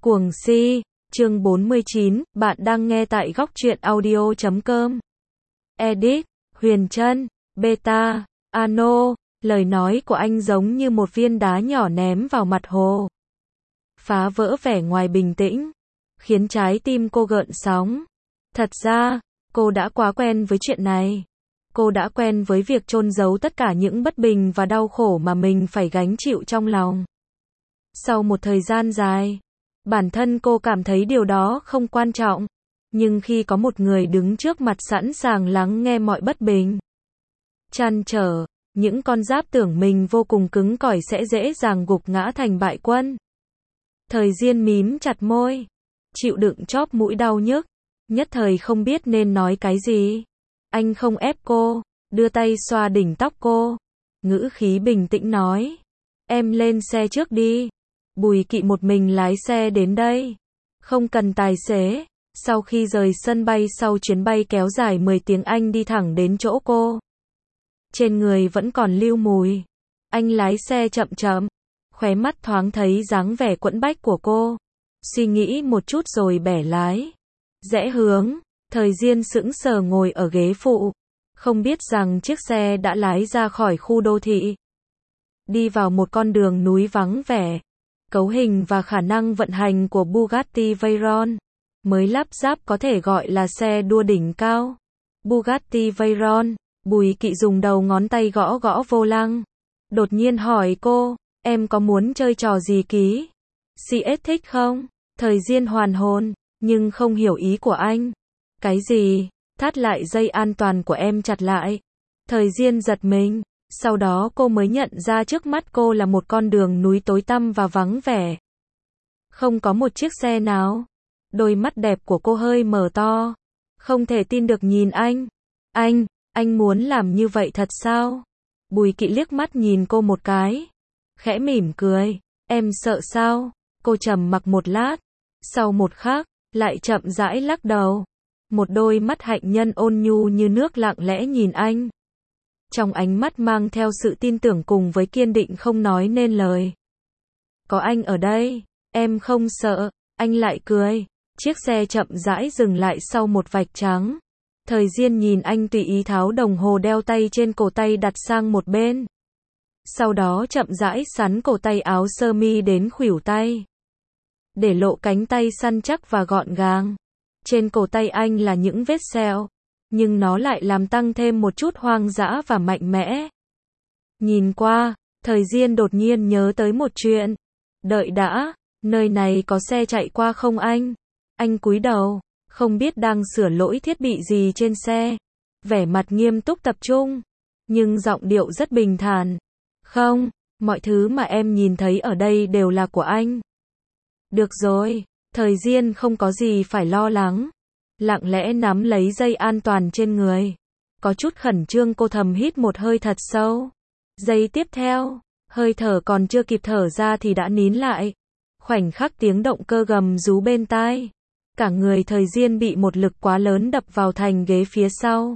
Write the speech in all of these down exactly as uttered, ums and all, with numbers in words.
Cuồng si, chương bốn mươi chín, bạn đang nghe tại góc truyện audio chấm com. Edit, Huyền Trân, Beta, Ano, lời nói của anh giống như một viên đá nhỏ ném vào mặt hồ. Phá vỡ vẻ ngoài bình tĩnh, khiến trái tim cô gợn sóng. Thật ra, cô đã quá quen với chuyện này. Cô đã quen với việc chôn giấu tất cả những bất bình và đau khổ mà mình phải gánh chịu trong lòng. Sau một thời gian dài, bản thân cô cảm thấy điều đó không quan trọng. Nhưng khi có một người đứng trước mặt sẵn sàng lắng nghe mọi bất bình, trăn trở, những con giáp tưởng mình vô cùng cứng cỏi sẽ dễ dàng gục ngã thành bại quân. Thời Diên mím chặt môi, chịu đựng chóp mũi đau nhức, nhất thời không biết nên nói cái gì. Anh không ép cô, đưa tay xoa đỉnh tóc cô, ngữ khí bình tĩnh nói: "Em lên xe trước đi." Bùi Kỵ một mình lái xe đến đây, không cần tài xế. Sau khi rời sân bay sau chuyến bay kéo dài mười tiếng, anh đi thẳng đến chỗ cô. Trên người vẫn còn lưu mùi. Anh lái xe chậm chậm, khóe mắt thoáng thấy dáng vẻ quẫn bách của cô. Suy nghĩ một chút rồi bẻ lái, rẽ hướng. Thời Diên sững sờ ngồi ở ghế phụ, không biết rằng chiếc xe đã lái ra khỏi khu đô thị, đi vào một con đường núi vắng vẻ. Cấu hình và khả năng vận hành của Bugatti Veyron mới lắp ráp có thể gọi là xe đua đỉnh cao. Bugatti Veyron. Bùi Kỵ dùng đầu ngón tay gõ gõ vô lăng, đột nhiên hỏi cô: "Em có muốn chơi trò gì ký? xê ét thích không?" Thời Diên hoàn hồn, nhưng không hiểu ý của anh. "Cái gì?" "Thắt lại dây an toàn của em chặt lại." Thời Diên giật mình, sau đó cô mới nhận ra trước mắt cô là một con đường núi tối tăm và vắng vẻ. Không có một chiếc xe nào. Đôi mắt đẹp của cô hơi mở to, không thể tin được nhìn anh. Anh, anh muốn làm như vậy thật sao?" Bùi Kỵ liếc mắt nhìn cô một cái, khẽ mỉm cười: "Em sợ sao?" Cô trầm mặc một lát, sau một khắc, lại chậm rãi lắc đầu. Một đôi mắt hạnh nhân ôn nhu như nước lặng lẽ nhìn anh. Trong ánh mắt mang theo sự tin tưởng cùng với kiên định không nói nên lời. "Có anh ở đây, em không sợ." Anh lại cười. Chiếc xe chậm rãi dừng lại sau một vạch trắng. Thời Diên nhìn anh tùy ý tháo đồng hồ đeo tay trên cổ tay đặt sang một bên. Sau đó chậm rãi xắn cổ tay áo sơ mi đến khuỷu tay, để lộ cánh tay săn chắc và gọn gàng. Trên cổ tay anh là những vết sẹo, nhưng nó lại làm tăng thêm một chút hoang dã và mạnh mẽ. Nhìn qua, Thời Diên đột nhiên nhớ tới một chuyện. "Đợi đã, nơi này có xe chạy qua không anh?" Anh cúi đầu, không biết đang sửa lỗi thiết bị gì trên xe. Vẻ mặt nghiêm túc tập trung, nhưng giọng điệu rất bình thản. "Không, mọi thứ mà em nhìn thấy ở đây đều là của anh." "Được rồi." Thời Diên không có gì phải lo lắng, lặng lẽ nắm lấy dây an toàn trên người. Có chút khẩn trương, cô thầm hít một hơi thật sâu. Giây tiếp theo, hơi thở còn chưa kịp thở ra thì đã nín lại. Khoảnh khắc tiếng động cơ gầm rú bên tai, cả người Thời Diên bị một lực quá lớn đập vào thành ghế phía sau.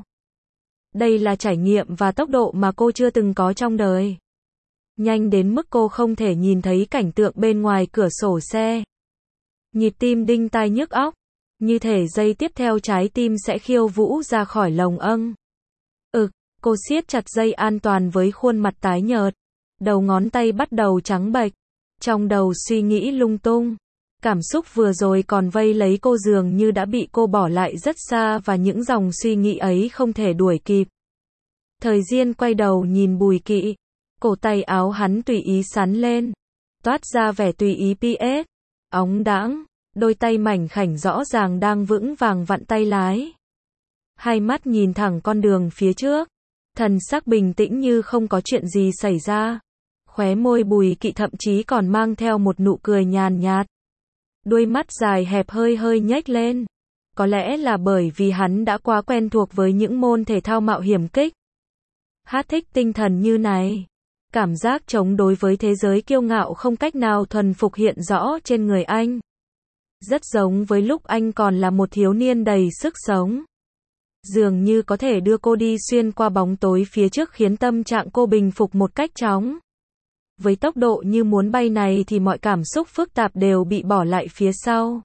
Đây là trải nghiệm và tốc độ mà cô chưa từng có trong đời. Nhanh đến mức cô không thể nhìn thấy cảnh tượng bên ngoài cửa sổ xe. Nhịp tim đinh tai nhức óc, như thể giây tiếp theo trái tim sẽ khiêu vũ ra khỏi lồng âng. Ực, cô siết chặt dây an toàn với khuôn mặt tái nhợt. Đầu ngón tay bắt đầu trắng bệch. Trong đầu suy nghĩ lung tung. Cảm xúc vừa rồi còn vây lấy cô dường như đã bị cô bỏ lại rất xa và những dòng suy nghĩ ấy không thể đuổi kịp. Thời Diên quay đầu nhìn Bùi Kỵ. Cổ tay áo hắn tùy ý xắn lên, toát ra vẻ tùy ý pê ét, óng đãng. Đôi tay mảnh khảnh rõ ràng đang vững vàng vặn tay lái. Hai mắt nhìn thẳng con đường phía trước, thần sắc bình tĩnh như không có chuyện gì xảy ra. Khóe môi Bùi Kỵ thậm chí còn mang theo một nụ cười nhàn nhạt. Đôi mắt dài hẹp hơi hơi nhếch lên. Có lẽ là bởi vì hắn đã quá quen thuộc với những môn thể thao mạo hiểm kích hát thích tinh thần như này. Cảm giác chống đối với thế giới kiêu ngạo không cách nào thuần phục hiện rõ trên người anh. Rất giống với lúc anh còn là một thiếu niên đầy sức sống. Dường như có thể đưa cô đi xuyên qua bóng tối phía trước, khiến tâm trạng cô bình phục một cách chóng Với tốc độ như muốn bay này thì mọi cảm xúc phức tạp đều bị bỏ lại phía sau.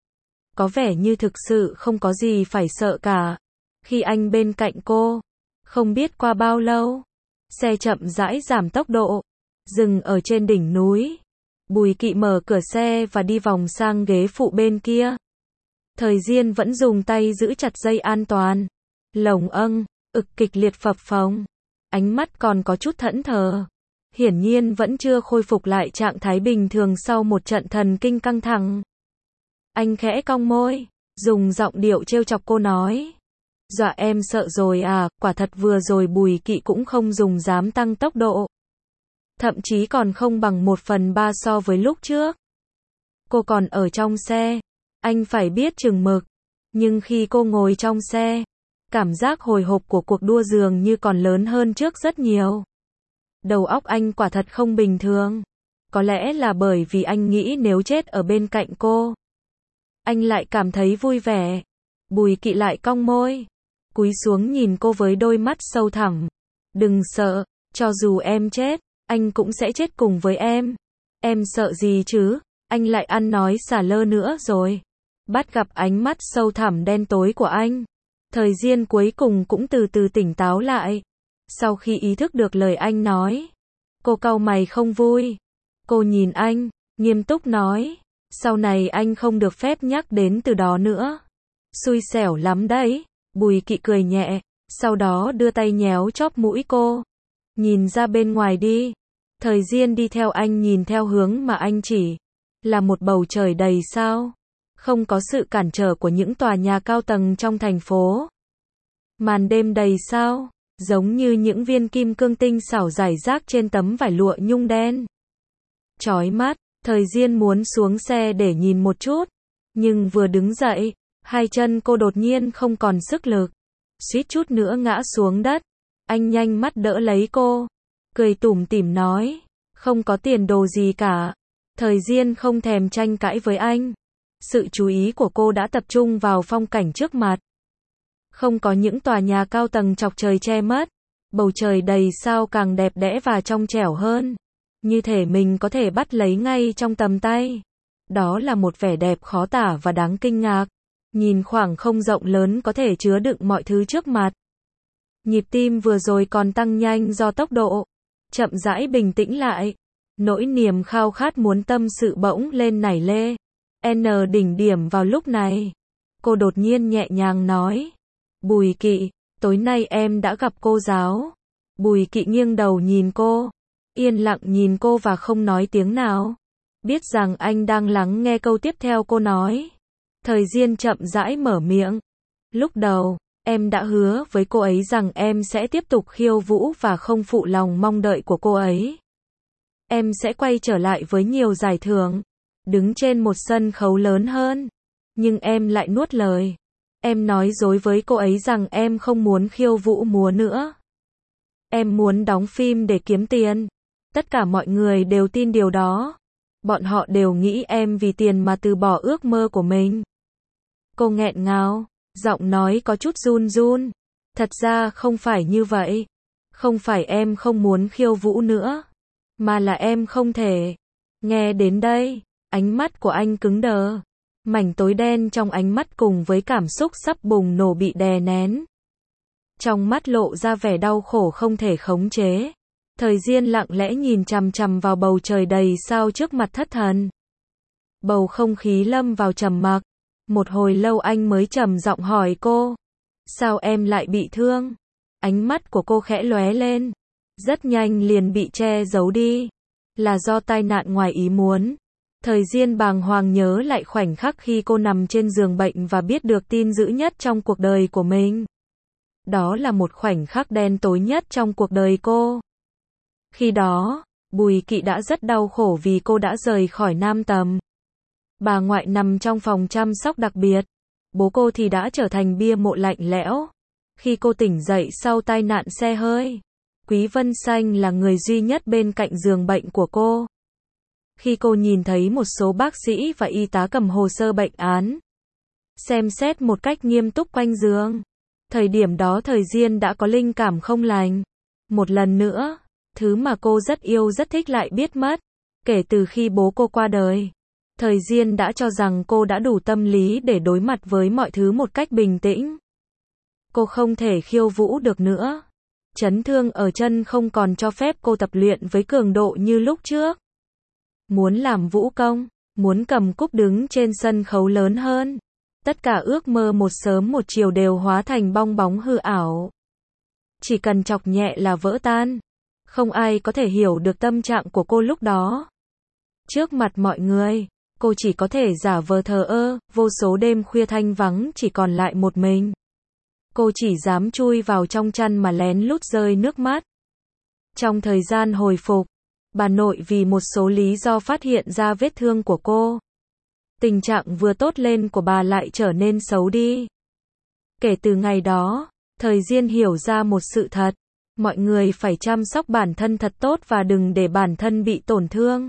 Có vẻ như thực sự không có gì phải sợ cả. Khi anh bên cạnh cô, không biết qua bao lâu, xe chậm rãi giảm tốc độ, dừng ở trên đỉnh núi. Bùi Kỵ mở cửa xe và đi vòng sang ghế phụ bên kia. Thời Diên vẫn dùng tay giữ chặt dây an toàn. Lồng âng, ực kịch liệt phập phồng. Ánh mắt còn có chút thẫn thờ. Hiển nhiên vẫn chưa khôi phục lại trạng thái bình thường sau một trận thần kinh căng thẳng. Anh khẽ cong môi, dùng giọng điệu trêu chọc cô nói. Dọa em sợ rồi à, quả thật vừa rồi Bùi Kỵ cũng không dùng dám tăng tốc độ. Thậm chí còn không bằng một phần ba so với lúc trước. Cô còn ở trong xe, anh phải biết chừng mực. Nhưng khi cô ngồi trong xe, cảm giác hồi hộp của cuộc đua dường như còn lớn hơn trước rất nhiều. Đầu óc anh quả thật không bình thường. Có lẽ là bởi vì anh nghĩ nếu chết ở bên cạnh cô, anh lại cảm thấy vui vẻ. Bùi Kỵ lại cong môi, cúi xuống nhìn cô với đôi mắt sâu thẳm. Đừng sợ, cho dù em chết, anh cũng sẽ chết cùng với em. Em sợ gì chứ? Anh lại ăn nói xả lơ nữa rồi. Bắt gặp ánh mắt sâu thẳm đen tối của anh, Thời Diên cuối cùng cũng từ từ tỉnh táo lại. Sau khi ý thức được lời anh nói, cô cau mày không vui. Cô nhìn anh, nghiêm túc nói, sau này anh không được phép nhắc đến từ đó nữa. Xui xẻo lắm đấy. Bùi Kỵ cười nhẹ, sau đó đưa tay nhéo chóp mũi cô. Nhìn ra bên ngoài đi. Thời Diên đi theo anh nhìn theo hướng mà anh chỉ. Là một bầu trời đầy sao. Không có sự cản trở của những tòa nhà cao tầng trong thành phố. Màn đêm đầy sao, giống như những viên kim cương tinh xảo rải rác trên tấm vải lụa nhung đen. Chói mắt, Thời Diên muốn xuống xe để nhìn một chút. Nhưng vừa đứng dậy, hai chân cô đột nhiên không còn sức lực. Suýt chút nữa ngã xuống đất. Anh nhanh mắt đỡ lấy cô. Cười tủm tỉm nói. Không có tiền đồ gì cả. Thời Diên không thèm tranh cãi với anh. Sự chú ý của cô đã tập trung vào phong cảnh trước mặt. Không có những tòa nhà cao tầng chọc trời che mất. Bầu trời đầy sao càng đẹp đẽ và trong trẻo hơn. Như thể mình có thể bắt lấy ngay trong tầm tay. Đó là một vẻ đẹp khó tả và đáng kinh ngạc. Nhìn khoảng không rộng lớn có thể chứa đựng mọi thứ trước mặt. Nhịp tim vừa rồi còn tăng nhanh do tốc độ. Chậm rãi bình tĩnh lại. Nỗi niềm khao khát muốn tâm sự bỗng lên nảy lê. N đỉnh điểm vào lúc này. Cô đột nhiên nhẹ nhàng nói. Bùi Kỵ, tối nay em đã gặp cô giáo. Bùi Kỵ nghiêng đầu nhìn cô. Yên lặng nhìn cô và không nói tiếng nào. Biết rằng anh đang lắng nghe câu tiếp theo cô nói. Thời Diên chậm rãi mở miệng. Lúc đầu, em đã hứa với cô ấy rằng em sẽ tiếp tục khiêu vũ và không phụ lòng mong đợi của cô ấy. Em sẽ quay trở lại với nhiều giải thưởng. Đứng trên một sân khấu lớn hơn. Nhưng em lại nuốt lời. Em nói dối với cô ấy rằng em không muốn khiêu vũ múa nữa. Em muốn đóng phim để kiếm tiền. Tất cả mọi người đều tin điều đó. Bọn họ đều nghĩ em vì tiền mà từ bỏ ước mơ của mình. Cô nghẹn ngào, giọng nói có chút run run. Thật ra không phải như vậy. Không phải em không muốn khiêu vũ nữa. Mà là em không thể. Nghe đến đây, ánh mắt của anh cứng đờ. Mảnh tối đen trong ánh mắt cùng với cảm xúc sắp bùng nổ bị đè nén. Trong mắt lộ ra vẻ đau khổ không thể khống chế. Thời Diên lặng lẽ nhìn chằm chằm vào bầu trời đầy sao trước mặt thất thần. Bầu không khí lâm vào trầm mặc. Một hồi lâu anh mới trầm giọng hỏi cô. Sao em lại bị thương? Ánh mắt của cô khẽ lóe lên. Rất nhanh liền bị che giấu đi. Là do tai nạn ngoài ý muốn. Thời Diên bàng hoàng nhớ lại khoảnh khắc khi cô nằm trên giường bệnh và biết được tin dữ nhất trong cuộc đời của mình. Đó là một khoảnh khắc đen tối nhất trong cuộc đời cô. Khi đó, Bùi Kỵ đã rất đau khổ vì cô đã rời khỏi Nam Tầm. Bà ngoại nằm trong phòng chăm sóc đặc biệt. Bố cô thì đã trở thành bia mộ lạnh lẽo. Khi cô tỉnh dậy sau tai nạn xe hơi, Quý Vân Xanh là người duy nhất bên cạnh giường bệnh của cô. Khi cô nhìn thấy một số bác sĩ và y tá cầm hồ sơ bệnh án, xem xét một cách nghiêm túc quanh giường, thời điểm đó Thời Diên đã có linh cảm không lành. Một lần nữa, Thứ mà cô rất yêu rất thích lại biết mất. Kể từ khi bố cô qua đời, Thời Diên đã cho rằng cô đã đủ tâm lý để đối mặt với mọi thứ một cách bình tĩnh. Cô không thể khiêu vũ được nữa. Chấn thương ở chân không còn cho phép cô tập luyện với cường độ như lúc trước. Muốn làm vũ công, muốn cầm cúp đứng trên sân khấu lớn hơn. Tất cả ước mơ một sớm một chiều đều hóa thành bong bóng hư ảo. Chỉ cần chọc nhẹ là vỡ tan. Không ai có thể hiểu được tâm trạng của cô lúc đó. Trước mặt mọi người, cô chỉ có thể giả vờ thờ ơ, vô số đêm khuya thanh vắng chỉ còn lại một mình. Cô chỉ dám chui vào trong chăn mà lén lút rơi nước mắt. Trong thời gian hồi phục, bà nội vì một số lý do phát hiện ra vết thương của cô. Tình trạng vừa tốt lên của bà lại trở nên xấu đi. Kể từ ngày đó, Thời Diên hiểu ra một sự thật. Mọi người phải chăm sóc bản thân thật tốt và đừng để bản thân bị tổn thương.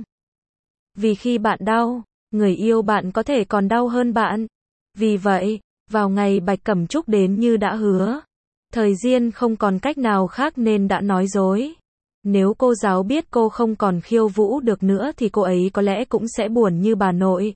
Vì khi bạn đau, người yêu bạn có thể còn đau hơn bạn. Vì vậy, vào ngày Bạch Cẩm Trúc đến như đã hứa, Thời Diên không còn cách nào khác nên đã nói dối. Nếu cô giáo biết cô không còn khiêu vũ được nữa thì cô ấy có lẽ cũng sẽ buồn như bà nội.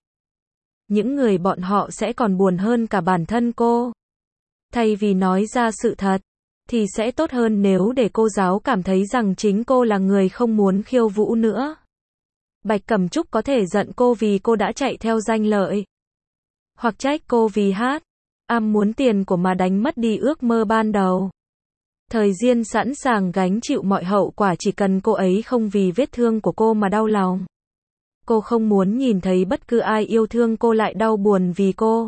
Những người bọn họ sẽ còn buồn hơn cả bản thân cô. Thay vì nói ra sự thật, thì sẽ tốt hơn nếu để cô giáo cảm thấy rằng chính cô là người không muốn khiêu vũ nữa. Bạch Cẩm Trúc có thể giận cô vì cô đã chạy theo danh lợi. Hoặc trách cô vì hát, am muốn tiền của mà đánh mất đi ước mơ ban đầu. Thời Diên sẵn sàng gánh chịu mọi hậu quả chỉ cần cô ấy không vì vết thương của cô mà đau lòng. Cô không muốn nhìn thấy bất cứ ai yêu thương cô lại đau buồn vì cô.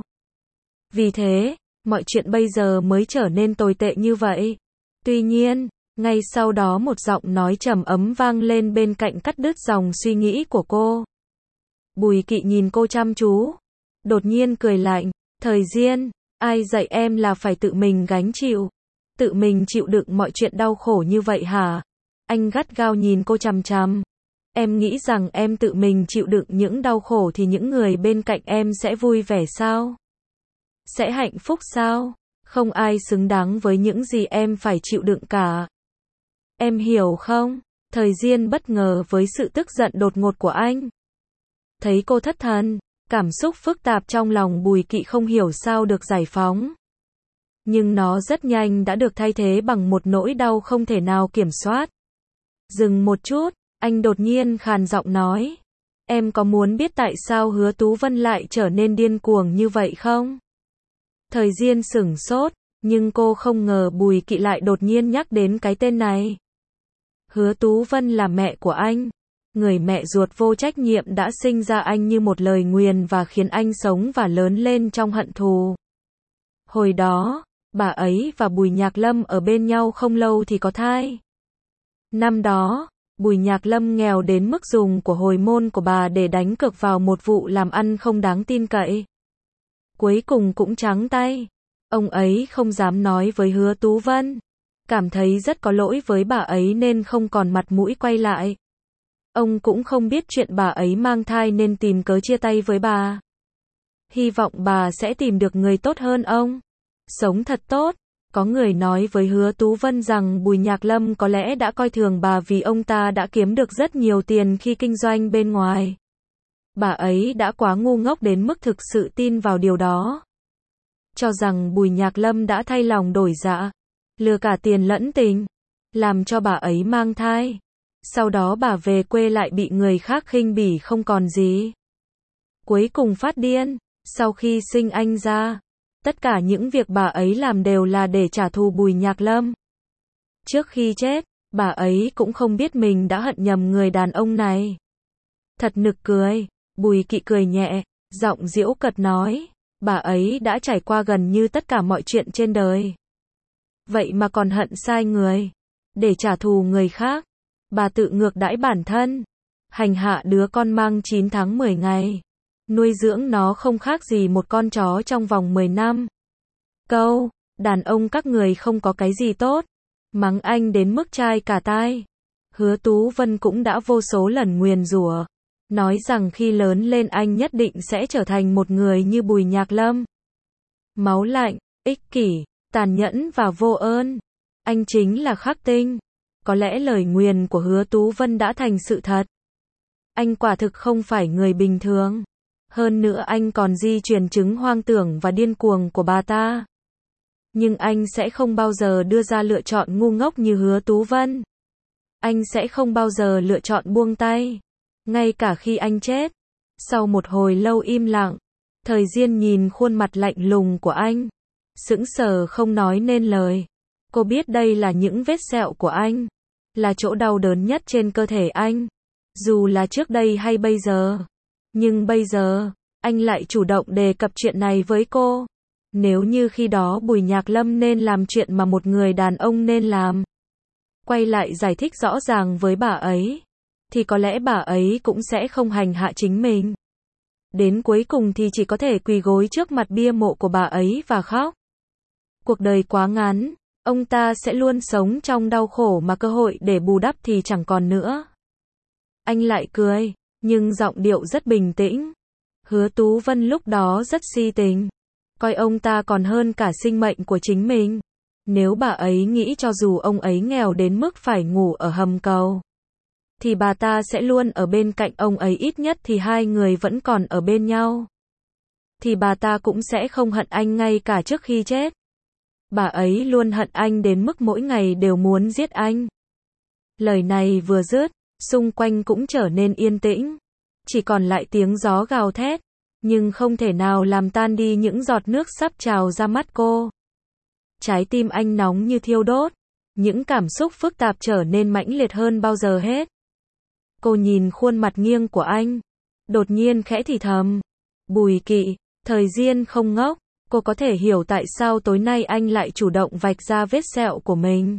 Vì thế, mọi chuyện bây giờ mới trở nên tồi tệ như vậy. Tuy nhiên, ngay sau đó một giọng nói trầm ấm vang lên bên cạnh cắt đứt dòng suy nghĩ của cô. Bùi Kỵ nhìn cô chăm chú, đột nhiên cười lạnh, Thời Diên, ai dạy em là phải tự mình gánh chịu, tự mình chịu đựng mọi chuyện đau khổ như vậy hả? Anh gắt gao nhìn cô chằm chằm. Em nghĩ rằng em tự mình chịu đựng những đau khổ thì những người bên cạnh em sẽ vui vẻ sao? Sẽ hạnh phúc sao? Không ai xứng đáng với những gì em phải chịu đựng cả. Em hiểu không? Thời Diên bất ngờ với sự tức giận đột ngột của anh. Thấy cô thất thần, cảm xúc phức tạp trong lòng Bùi Kỵ không hiểu sao được giải phóng. Nhưng nó rất nhanh đã được thay thế bằng một nỗi đau không thể nào kiểm soát. Dừng một chút, anh đột nhiên khàn giọng nói. Em có muốn biết tại sao Hứa Tú Vân lại trở nên điên cuồng như vậy không? Thời Diên sửng sốt, nhưng cô không ngờ Bùi Kỵ lại đột nhiên nhắc đến cái tên này. Hứa Tú Vân là mẹ của anh. Người mẹ ruột vô trách nhiệm đã sinh ra anh như một lời nguyền và khiến anh sống và lớn lên trong hận thù. Hồi đó, bà ấy và Bùi Nhạc Lâm ở bên nhau không lâu thì có thai. Năm đó, Bùi Nhạc Lâm nghèo đến mức dùng của hồi môn của bà để đánh cược vào một vụ làm ăn không đáng tin cậy. Cuối cùng cũng trắng tay. Ông ấy không dám nói với Hứa Tú Vân. Cảm thấy rất có lỗi với bà ấy nên không còn mặt mũi quay lại. Ông cũng không biết chuyện bà ấy mang thai nên tìm cớ chia tay với bà. Hy vọng bà sẽ tìm được người tốt hơn ông. Sống thật tốt. Có người nói với Hứa Tú Vân rằng Bùi Nhạc Lâm có lẽ đã coi thường bà vì ông ta đã kiếm được rất nhiều tiền khi kinh doanh bên ngoài. Bà ấy đã quá ngu ngốc đến mức thực sự tin vào điều đó. Cho rằng Bùi Nhạc Lâm đã thay lòng đổi dạ, lừa cả tiền lẫn tình, làm cho bà ấy mang thai. Sau đó bà về quê lại bị người khác khinh bỉ không còn gì. Cuối cùng phát điên, sau khi sinh anh ra. Tất cả những việc bà ấy làm đều là để trả thù Bùi Nhạc Lâm. Trước khi chết, bà ấy cũng không biết mình đã hận nhầm người đàn ông này. Thật nực cười. Bùi Kỵ cười nhẹ, giọng giễu cợt nói, bà ấy đã trải qua gần như tất cả mọi chuyện trên đời. Vậy mà còn hận sai người, để trả thù người khác. Bà tự ngược đãi bản thân, hành hạ đứa con mang chín tháng mười ngày. Nuôi dưỡng nó không khác gì một con chó trong vòng mười năm. Câu, đàn ông các người không có cái gì tốt, mắng anh đến mức chai cả tai. Hứa Tú Vân cũng đã vô số lần nguyền rủa, nói rằng khi lớn lên anh nhất định sẽ trở thành một người như Bùi Nhạc Lâm. Máu lạnh, ích kỷ, tàn nhẫn và vô ơn. Anh chính là khắc tinh. có lẽ lời nguyền của Hứa Tú Vân đã thành sự thật. Anh quả thực không phải người bình thường. Hơn nữa anh còn di truyền chứng hoang tưởng và điên cuồng của bà ta. Nhưng anh sẽ không bao giờ đưa ra lựa chọn ngu ngốc như Hứa Tú Vân. Anh sẽ không bao giờ lựa chọn buông tay. Ngay cả khi anh chết. Sau một hồi lâu im lặng, Thời Diên nhìn khuôn mặt lạnh lùng của anh. Sững sờ không nói nên lời. Cô biết đây là những vết sẹo của anh. Là chỗ đau đớn nhất trên cơ thể anh. Dù là trước đây hay bây giờ. Nhưng bây giờ, anh lại chủ động đề cập chuyện này với cô. Nếu như khi đó Bùi Nhạc Lâm nên làm chuyện mà một người đàn ông nên làm. Quay lại giải thích rõ ràng với bà ấy. Thì có lẽ bà ấy cũng sẽ không hành hạ chính mình. Đến cuối cùng thì chỉ có thể quỳ gối trước mặt bia mộ của bà ấy và khóc. Cuộc đời quá ngắn, ông ta sẽ luôn sống trong đau khổ mà cơ hội để bù đắp thì chẳng còn nữa. Anh lại cười, nhưng giọng điệu rất bình tĩnh. Hứa Tú Vân lúc đó rất si tình. Coi ông ta còn hơn cả sinh mệnh của chính mình. Nếu bà ấy nghĩ cho dù ông ấy nghèo đến mức phải ngủ ở hầm cầu, thì bà ta sẽ luôn ở bên cạnh ông ấy, ít nhất thì hai người vẫn còn ở bên nhau. Thì bà ta cũng sẽ không hận anh ngay cả trước khi chết. Bà ấy luôn hận anh đến mức mỗi ngày đều muốn giết anh. Lời này vừa dứt, xung quanh cũng trở nên yên tĩnh. Chỉ còn lại tiếng gió gào thét, nhưng không thể nào làm tan đi những giọt nước sắp trào ra mắt cô. Trái tim anh nóng như thiêu đốt, những cảm xúc phức tạp trở nên mãnh liệt hơn bao giờ hết. Cô nhìn khuôn mặt nghiêng của anh, đột nhiên khẽ thì thầm. Bùi Kỵ, Thời Diên không ngốc, cô có thể hiểu tại sao tối nay anh lại chủ động vạch ra vết sẹo của mình.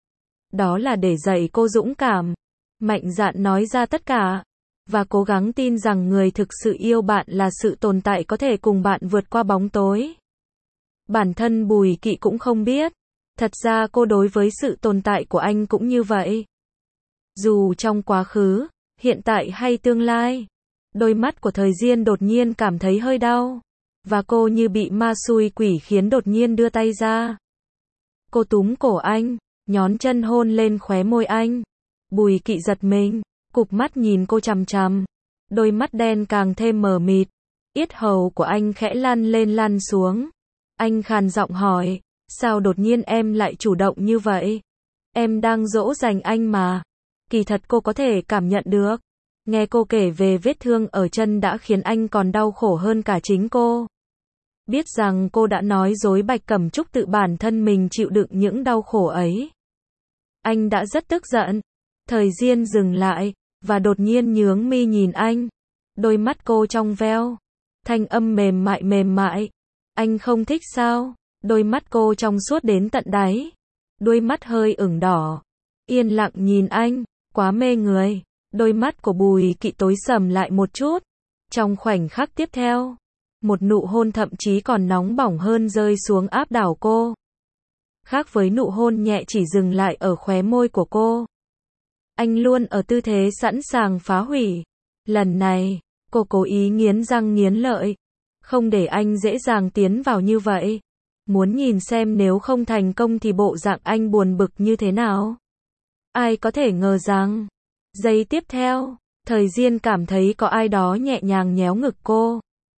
Đó là để dạy cô dũng cảm, mạnh dạn nói ra tất cả, và cố gắng tin rằng người thực sự yêu bạn là sự tồn tại có thể cùng bạn vượt qua bóng tối. Bản thân Bùi Kỵ cũng không biết, thật ra cô đối với sự tồn tại của anh cũng như vậy. Dù trong quá khứ, hiện tại hay tương lai, đôi mắt của Thời Diên đột nhiên cảm thấy hơi đau, và cô như bị ma xui quỷ khiến đột nhiên đưa tay ra. Cô túm cổ anh, nhón chân hôn lên khóe môi anh. Bùi Kỵ giật mình, cụp mắt nhìn cô chằm chằm, đôi mắt đen càng thêm mờ mịt. Yết hầu của anh khẽ lăn lên lăn xuống. Anh khàn giọng hỏi, sao đột nhiên em lại chủ động như vậy? Em đang dỗ dành anh mà. Kỳ thật cô có thể cảm nhận được. Nghe cô kể về vết thương ở chân đã khiến anh còn đau khổ hơn cả chính cô. Biết rằng cô đã nói dối Bạch Cẩm Trúc tự bản thân mình chịu đựng những đau khổ ấy. Anh đã rất tức giận. Thời Diên dừng lại, và đột nhiên nhướng mi nhìn anh. Đôi mắt cô trong veo. Thanh âm mềm mại mềm mại. Anh không thích sao? Đôi mắt cô trong suốt đến tận đáy. Đôi mắt hơi ửng đỏ. Yên lặng nhìn anh, quá mê người. Đôi mắt của Bùi Kỵ tối sầm lại một chút. Trong khoảnh khắc tiếp theo, một nụ hôn thậm chí còn nóng bỏng hơn rơi xuống áp đảo cô. Khác với nụ hôn nhẹ chỉ dừng lại ở khóe môi của cô. Anh luôn ở tư thế sẵn sàng phá hủy. Lần này, cô cố ý nghiến răng nghiến lợi. Không để anh dễ dàng tiến vào như vậy. Muốn nhìn xem nếu không thành công thì bộ dạng anh buồn bực như thế nào. Ai có thể ngờ rằng, giây tiếp theo, Thời Diên cảm thấy có ai đó nhẹ nhàng nhéo ngực cô.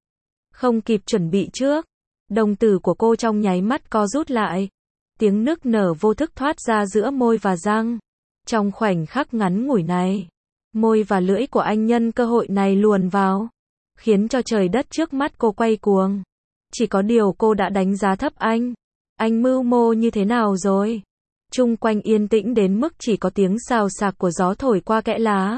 Không kịp chuẩn bị trước, đồng tử của cô trong nháy mắt co rút lại. Tiếng nức nở vô thức thoát ra giữa môi và răng. Trong khoảnh khắc ngắn ngủi này, môi và lưỡi của anh nhân cơ hội này luồn vào, khiến cho trời đất trước mắt cô quay cuồng. Chỉ có điều cô đã đánh giá thấp anh. Anh mưu mô như thế nào rồi? Chung quanh yên tĩnh đến mức chỉ có tiếng xào xạc của gió thổi qua kẽ lá.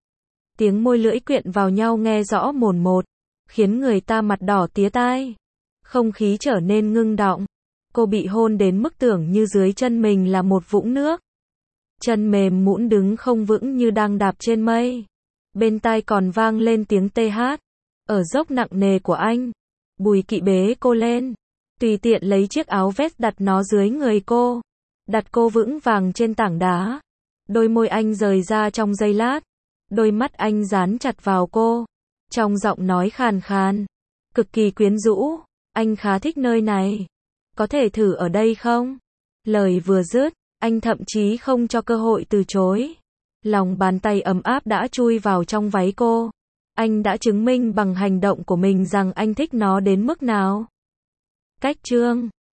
Tiếng môi lưỡi quyện vào nhau nghe rõ mồn một, khiến người ta mặt đỏ tía tai. Không khí trở nên ngưng đọng. Cô bị hôn đến mức tưởng như dưới chân mình là một vũng nước. Chân mềm nhũn đứng không vững như đang đạp trên mây. Bên tai còn vang lên tiếng tê hát. Ở dốc nặng nề của anh, Bùi Kỵ bế cô lên, tùy tiện lấy chiếc áo vest đặt nó dưới người cô, đặt cô vững vàng trên tảng đá. Đôi môi anh rời ra trong giây lát, đôi mắt anh dán chặt vào cô, trong giọng nói khàn khàn, cực kỳ quyến rũ. Anh khá thích nơi này, có thể thử ở đây không? Lời vừa dứt, Anh thậm chí không cho cơ hội từ chối. Lòng bàn tay ấm áp đã chui vào trong váy cô. Anh đã chứng minh bằng hành động của mình rằng anh thích nó đến mức nào. Cách chương